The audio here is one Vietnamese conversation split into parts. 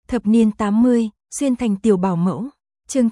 Thập niên 80, xuyên thành tiểu bảo mẫu. Chương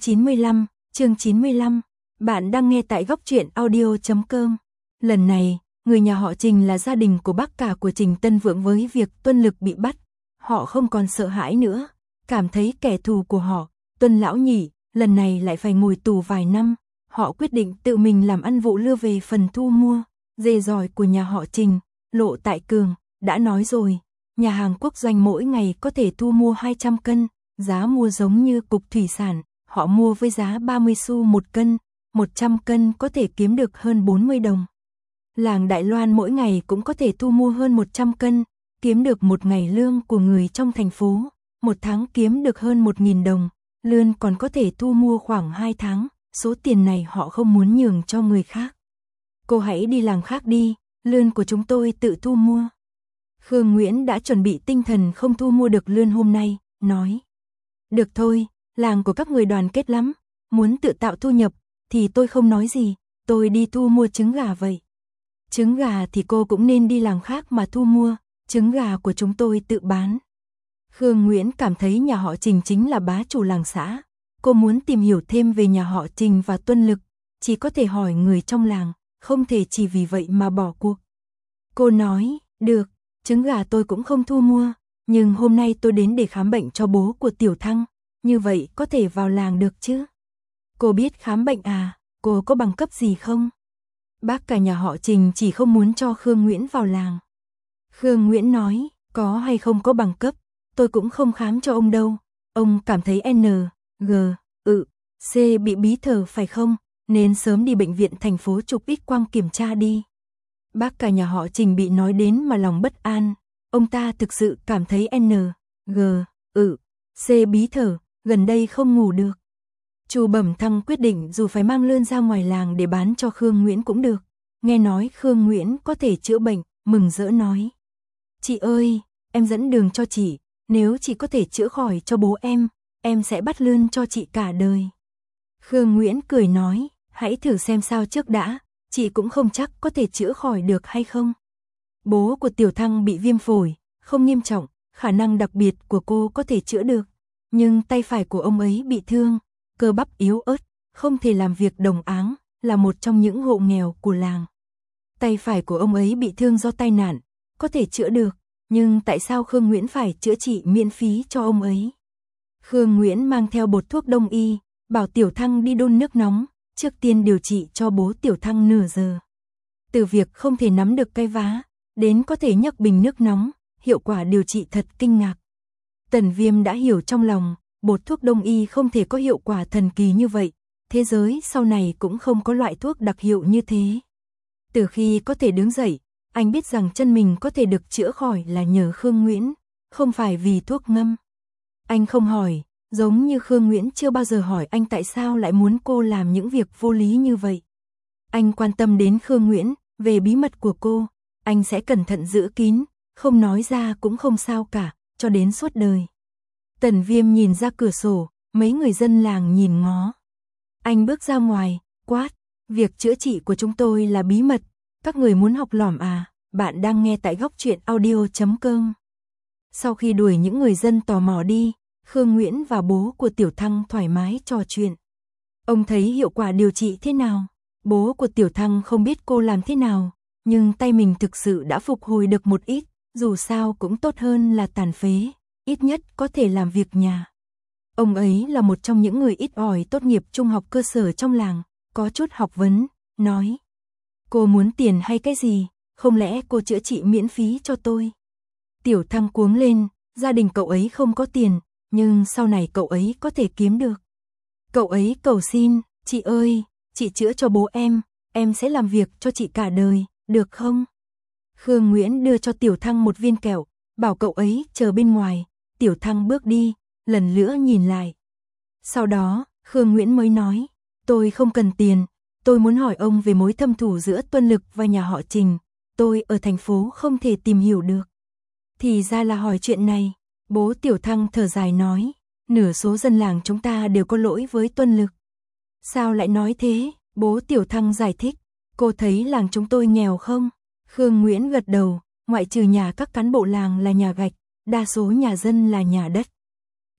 95. Bạn đang nghe tại góc truyện audio.com. Lần này, người nhà họ Trình là gia đình của bác cả của Trình Tân Vượng với việc Tuân Lực bị bắt. Họ không còn sợ hãi nữa, cảm thấy kẻ thù của họ, Tuân Lão Nhị, lần này lại phải ngồi tù vài năm. Họ quyết định tự mình làm ăn vụ lừa về phần thu mua dê giỏi của nhà họ Trình. Lộ Tại Cường đã nói rồi, nhà hàng quốc doanh mỗi ngày có thể thu mua 200 cân, giá mua giống như cục thủy sản, họ mua với giá 30 xu một cân, 100 cân có thể kiếm được hơn 40 đồng. Làng Đại Loan mỗi ngày cũng có thể thu mua hơn 100 cân, kiếm được một ngày lương của người trong thành phố, một tháng kiếm được hơn 1.000 đồng, lươn còn có thể thu mua khoảng 2 tháng, số tiền này họ không muốn nhường cho người khác. Cô hãy đi làng khác đi, lươn của chúng tôi tự thu mua. Khương Nguyễn đã chuẩn bị tinh thần không thu mua được lươn hôm nay, nói. Được thôi, làng của các người đoàn kết lắm, muốn tự tạo thu nhập, thì tôi không nói gì, tôi đi thu mua trứng gà vậy. Trứng gà thì cô cũng nên đi làng khác mà thu mua, trứng gà của chúng tôi tự bán. Khương Nguyễn cảm thấy nhà họ Trình chính là bá chủ làng xã. Cô muốn tìm hiểu thêm về nhà họ Trình và Tuân Lực, chỉ có thể hỏi người trong làng, không thể chỉ vì vậy mà bỏ cuộc. Cô nói, được, trứng gà tôi cũng không thu mua, nhưng hôm nay tôi đến để khám bệnh cho bố của Tiểu Thăng, như vậy có thể vào làng được chứ? Cô biết khám bệnh à, cô có bằng cấp gì không? Bác cả nhà họ Trình chỉ không muốn cho Khương Nguyễn vào làng. Khương Nguyễn nói, có hay không có bằng cấp, tôi cũng không khám cho ông đâu, ông cảm thấy N, G, C bị bí thở phải không, nên sớm đi bệnh viện thành phố chụp X quang kiểm tra đi. Bác cả nhà họ Trình bị nói đến mà lòng bất an, ông ta thực sự cảm thấy N, G, C bí thở, gần đây không ngủ được. Chu Bẩm Thăng quyết định dù phải mang lươn ra ngoài làng để bán cho Khương Nguyễn cũng được. Nghe nói Khương Nguyễn có thể chữa bệnh, mừng rỡ nói. Chị ơi, em dẫn đường cho chị, nếu chị có thể chữa khỏi cho bố em sẽ bắt lươn cho chị cả đời. Khương Nguyễn cười nói, hãy thử xem sao trước đã, chị cũng không chắc có thể chữa khỏi được hay không. Bố của Tiểu Thăng bị viêm phổi, không nghiêm trọng, khả năng đặc biệt của cô có thể chữa được. Nhưng tay phải của ông ấy bị thương, cơ bắp yếu ớt, không thể làm việc đồng áng, là một trong những hộ nghèo của làng. Tay phải của ông ấy bị thương do tai nạn, có thể chữa được, nhưng tại sao Khương Nguyễn phải chữa trị miễn phí cho ông ấy? Khương Nguyễn mang theo bột thuốc đông y, bảo Tiểu Thăng đi đun nước nóng, trước tiên điều trị cho bố Tiểu Thăng nửa giờ. Từ việc không thể nắm được cái vá, đến có thể nhấc bình nước nóng, hiệu quả điều trị thật kinh ngạc. Tần Viêm đã hiểu trong lòng, bột thuốc đông y không thể có hiệu quả thần kỳ như vậy, thế giới sau này cũng không có loại thuốc đặc hiệu như thế. Từ khi có thể đứng dậy, anh biết rằng chân mình có thể được chữa khỏi là nhờ Khương Nguyễn, không phải vì thuốc ngâm. Anh không hỏi, giống như Khương Nguyễn chưa bao giờ hỏi anh tại sao lại muốn cô làm những việc vô lý như vậy. Anh quan tâm đến Khương Nguyễn, về bí mật của cô, anh sẽ cẩn thận giữ kín, không nói ra cũng không sao cả, cho đến suốt đời. Tần Viêm nhìn ra cửa sổ, mấy người dân làng nhìn ngó. Anh bước ra ngoài, quát, việc chữa trị của chúng tôi là bí mật, các người muốn học lỏm à, bạn đang nghe tại góc truyện audio.com. Sau khi đuổi những người dân tò mò đi, Khương Nguyễn và bố của Tiểu Thăng thoải mái trò chuyện. Ông thấy hiệu quả điều trị thế nào? Bố của Tiểu Thăng không biết cô làm thế nào, nhưng tay mình thực sự đã phục hồi được một ít, dù sao cũng tốt hơn là tàn phế, ít nhất có thể làm việc nhà. Ông ấy là một trong những người ít ỏi tốt nghiệp trung học cơ sở trong làng, có chút học vấn, nói. Cô muốn tiền hay cái gì, không lẽ cô chữa trị miễn phí cho tôi? Tiểu Thăng cuống lên, gia đình cậu ấy không có tiền, nhưng sau này cậu ấy có thể kiếm được. Cậu ấy cầu xin, chị ơi, chị chữa cho bố em sẽ làm việc cho chị cả đời, được không? Khương Nguyễn đưa cho Tiểu Thăng một viên kẹo, bảo cậu ấy chờ bên ngoài. Tiểu Thăng bước đi, lần nữa nhìn lại. Sau đó, Khương Nguyễn mới nói, tôi không cần tiền, tôi muốn hỏi ông về mối thâm thù giữa Tuân Lực và nhà họ Trình, tôi ở thành phố không thể tìm hiểu được. Thì ra là hỏi chuyện này, bố Tiểu Thăng thở dài nói, nửa số dân làng chúng ta đều có lỗi với Tuân Lực. Sao lại nói thế? Bố Tiểu Thăng giải thích, cô thấy làng chúng tôi nghèo không? Khương Nguyễn gật đầu, ngoại trừ nhà các cán bộ làng là nhà gạch, đa số nhà dân là nhà đất.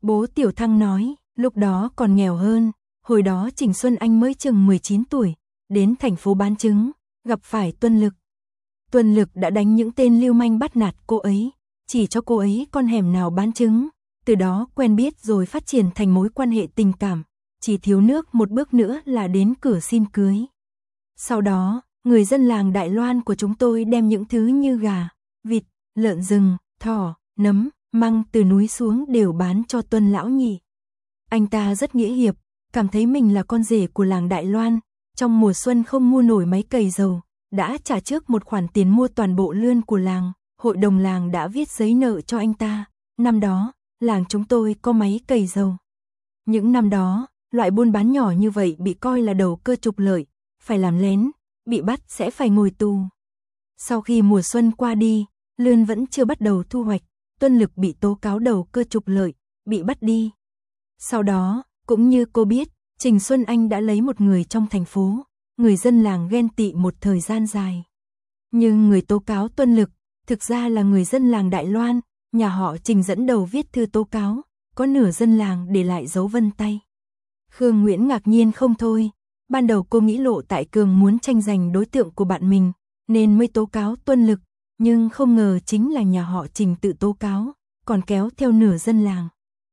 Bố Tiểu Thăng nói, lúc đó còn nghèo hơn, hồi đó Trình Xuân Anh mới chừng 19 tuổi, đến thành phố bán trứng, gặp phải Tuân Lực. Tuân Lực đã đánh những tên lưu manh bắt nạt cô ấy, chỉ cho cô ấy con hẻm nào bán trứng, từ đó quen biết rồi phát triển thành mối quan hệ tình cảm, chỉ thiếu nước một bước nữa là đến cửa xin cưới. Sau đó, người dân làng Đại Loan của chúng tôi đem những thứ như gà, vịt, lợn rừng, thỏ, nấm, măng từ núi xuống đều bán cho Tuân lão nhị. Anh ta rất nghĩa hiệp, cảm thấy mình là con rể của làng Đại Loan, trong mùa xuân không mua nổi máy cày dầu, đã trả trước một khoản tiền mua toàn bộ lươn của làng, hội đồng làng đã viết giấy nợ cho anh ta. Năm đó, làng chúng tôi có máy cày dầu. Những năm đó, loại buôn bán nhỏ như vậy bị coi là đầu cơ trục lợi, phải làm lén, bị bắt sẽ phải ngồi tù. Sau khi mùa xuân qua đi, lươn vẫn chưa bắt đầu thu hoạch, Tuân Lực bị tố cáo đầu cơ trục lợi, bị bắt đi. Sau đó, cũng như cô biết, Trình Xuân Anh đã lấy một người trong thành phố, người dân làng ghen tị một thời gian dài. Nhưng người tố cáo Tuân Lực, thực ra là người dân làng Đại Loan, nhà họ Trình dẫn đầu viết thư tố cáo, có nửa dân làng để lại dấu vân tay. Khương Nguyễn ngạc nhiên không thôi, ban đầu cô nghĩ Lộ Tại Cường muốn tranh giành đối tượng của bạn mình, nên mới tố cáo Tuân Lực, nhưng không ngờ chính là nhà họ Trình tự tố cáo, còn kéo theo nửa dân làng.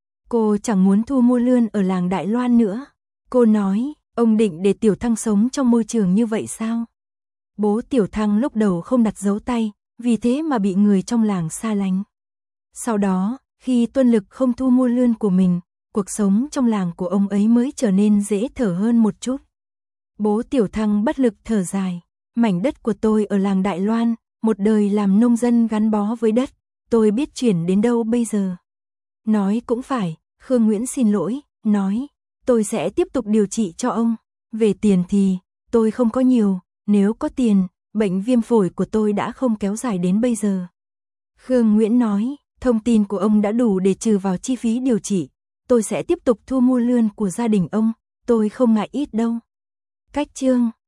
Cô chẳng muốn thu mua lươn ở làng Đại Loan nữa. Cô nói, ông định để Tiểu Thăng sống trong môi trường như vậy sao? Bố Tiểu Thăng lúc đầu không đặt dấu tay, vì thế mà bị người trong làng xa lánh. Sau đó, khi Tuân Lực không thu mua lươn của mình, cuộc sống trong làng của ông ấy mới trở nên dễ thở hơn một chút. Bố Tiểu Thăng bất lực thở dài, mảnh đất của tôi ở làng Đại Loan, một đời làm nông dân gắn bó với đất, tôi biết chuyển đến đâu bây giờ. Nói cũng phải, Khương Nguyễn xin lỗi, nói, tôi sẽ tiếp tục điều trị cho ông. Về tiền thì, tôi không có nhiều, nếu có tiền, bệnh viêm phổi của tôi đã không kéo dài đến bây giờ. Khương Nguyễn nói, thông tin của ông đã đủ để trừ vào chi phí điều trị, tôi sẽ tiếp tục thu mua lươn của gia đình ông, tôi không ngại ít đâu. Cách chương